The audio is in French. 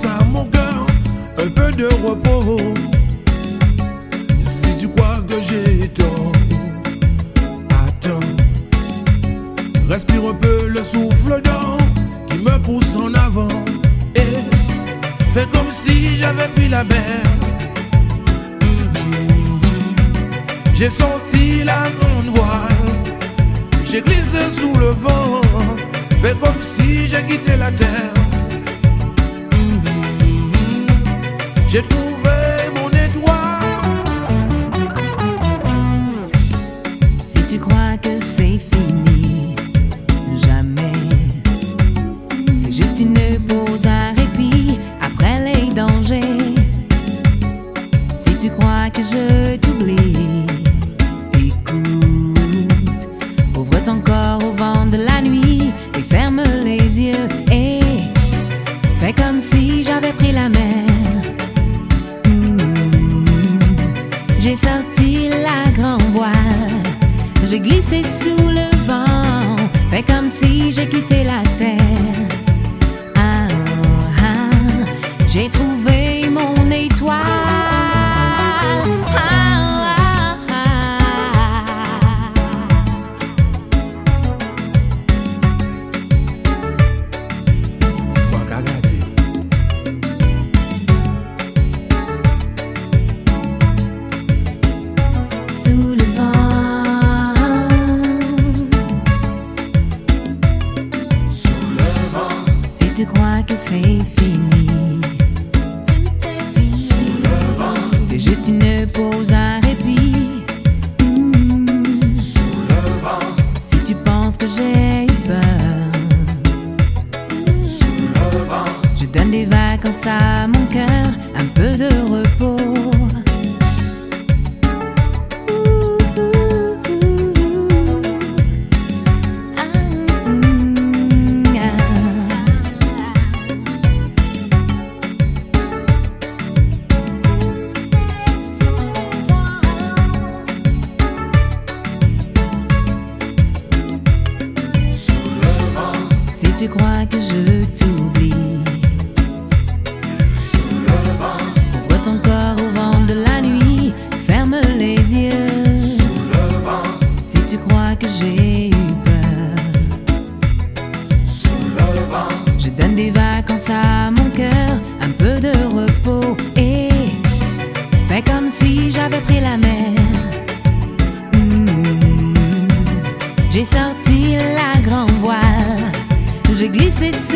à mon cœur un peu de repos. Si tu crois que j'ai tort, attends, respire un peu le souffle d'or qui me pousse en avant et fais comme si j'avais pris la mer. J'ai sorti la grande voile, j'ai glissé sous le vent, fais comme si j'ai quitté la terre. J'ai trouvé mon étoile. Si tu crois que c'est fini, jamais. C'est juste une pause, un répit après les dangers. Si tu crois que je t'oublie, écoute, ouvre ton corps au vent de la nuit et ferme les yeux et fais comme si j'avais pris la mer. J'ai sorti la grande voile, j'ai glissé sous le vent, fais comme si j'ai quitté la terre. Ah, ah, j'ai trouvé mon étoile. Ah, ah, ah. Sous le vent, Sous le vent, si tu crois que c'est fini, sous le vent, c'est juste une pause, un répit. sous le vent, Si tu penses que j'ai eu peur, sous le vent, je donne des vacances à mon cœur, un peu de repos. sous le vent, Si tu crois que je t'oublie, sous le vent, ouvre ton corps au vent de la nuit, ferme les yeux. sous le vent, Si tu crois que j'ai eu peur, sous le vent, je donne des vacances à mon cœur, un peu de repos et fais comme si j'avais pris la mer. J'ai sorti la grande voile, j'ai glissé